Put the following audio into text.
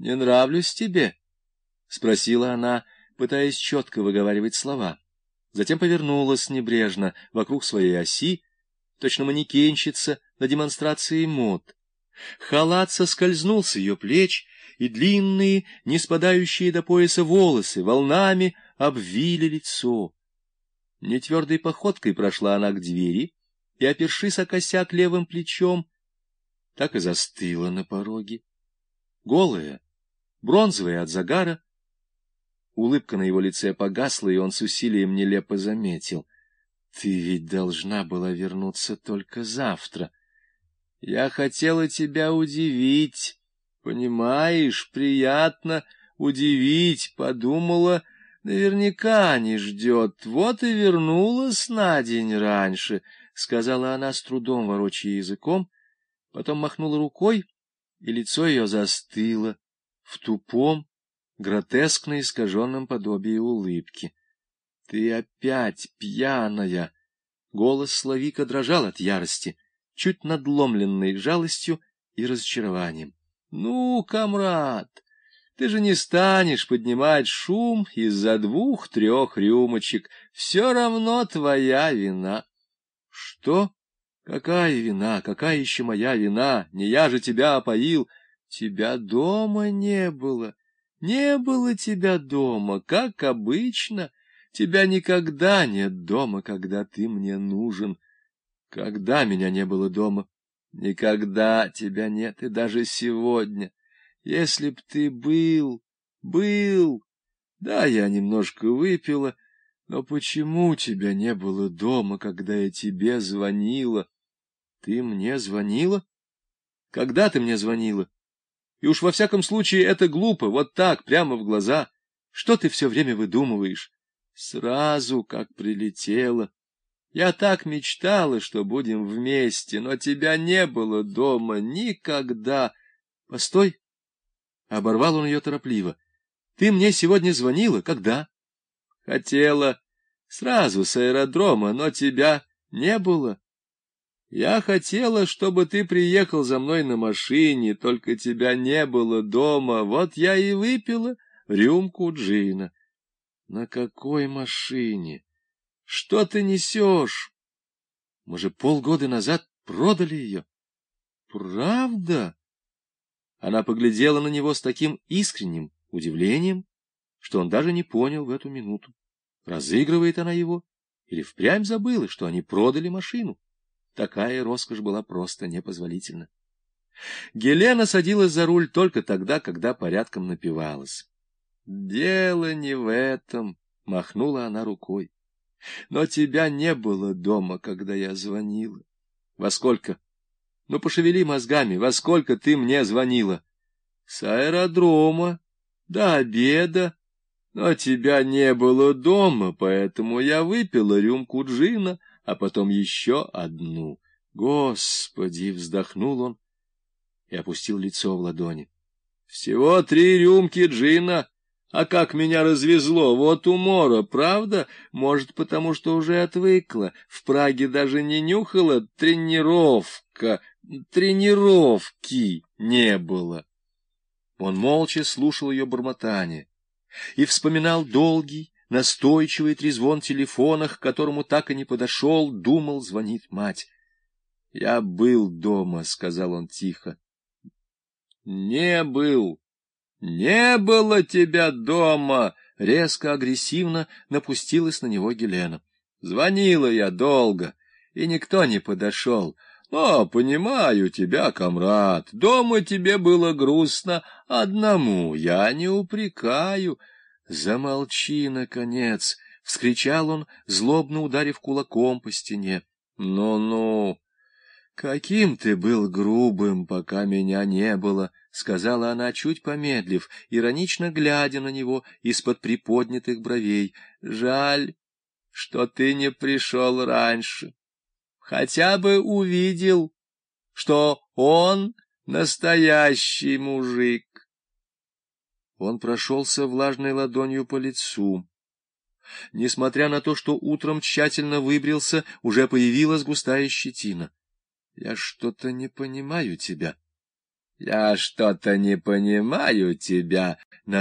не нравлюсь тебе? — спросила она, пытаясь четко выговаривать слова. Затем повернулась небрежно вокруг своей оси, точно манекенщица на демонстрации мод. Халат соскользнул с ее плеч, и длинные, не спадающие до пояса волосы волнами обвили лицо. Нетвердой походкой прошла она к двери и, опершись о косяк левым плечом, так и застыла на пороге. Голая, бронзовая от загара, улыбка на его лице погасла, и он с усилием нелепо заметил: «Ты ведь должна была вернуться только завтра. Я хотела тебя удивить, понимаешь, приятно удивить, подумала, наверняка не ждет, вот и вернулась на день раньше», — сказала она, с трудом ворочая языком, потом махнула рукой, и лицо ее застыло в тупом, гротескно искаженном подобии улыбки. — Ты опять пьяная! Голос Славика дрожал от ярости, чуть надломленной жалостью и разочарованием. — Ну, комрад, ты же не станешь поднимать шум из-за 2-3 рюмочек. Все равно твоя вина. — Что? Какая вина? Какая еще моя вина? Не я же тебя опоил. Тебя дома не было. Не было тебя дома, как обычно. Тебя никогда нет дома, когда ты мне нужен. Когда меня не было дома? Никогда тебя нет, и даже сегодня. Если б ты был... Да, я немножко выпила, но почему тебя не было дома, когда я тебе звонила? Ты мне звонила? Когда ты мне звонила? И уж во всяком случае это глупо, вот так, прямо в глаза. Что ты все время выдумываешь? Сразу, как прилетела. Я так мечтала, что будем вместе, но тебя не было дома никогда. Постой. Оборвал он ее торопливо. Ты мне сегодня звонила? Когда? Хотела. Сразу с аэродрома, но тебя не было. Я хотела, чтобы ты приехал за мной на машине, только тебя не было дома. Вот я и выпила рюмку джина. На какой машине? Что ты несешь? Мы же полгода назад продали ее. Правда? Она поглядела на него с таким искренним удивлением, что он даже не понял в эту минуту, разыгрывает она его или впрямь забыла, что они продали машину. Такая роскошь была просто непозволительна. Гелена садилась за руль только тогда, когда порядком напивалась. — Дело не в этом, — махнула она рукой. — Но тебя не было дома, когда я звонила. — Во сколько? Ну, пошевели мозгами, во сколько ты мне звонила? — С аэродрома, до обеда. Но тебя не было дома, поэтому я выпила рюмку джина, а потом еще одну. Господи! — вздохнул он и опустил лицо в ладони. Всего 3 рюмки джина, а как меня развезло, вот умора, правда? Может, потому что уже отвыкла, в Праге даже не нюхала, тренировки не было. Он молча слушал ее бормотание и вспоминал долгий, настойчивый трезвон телефона, к которому так и не подошел, думал, звонит мать. — Я был дома, — сказал он тихо. — Не был. Не было тебя дома! — резко, агрессивно напустилась на него Гелена. — Звонила я долго, и никто не подошел. Но, понимаю тебя, комрад, дома тебе было грустно одному, я не упрекаю. — Замолчи, наконец! — вскричал он, злобно ударив кулаком по стене. — Ну-ну! — Каким ты был грубым, пока меня не было! — сказала она, чуть помедлив, иронично глядя на него из-под приподнятых бровей. — Жаль, что ты не пришел раньше. Хотя бы увидел, что он настоящий мужик. Он прошелся влажной ладонью по лицу. Несмотря на то, что утром тщательно выбрился, уже появилась густая щетина. — Я что-то не понимаю тебя. Я что-то не понимаю тебя,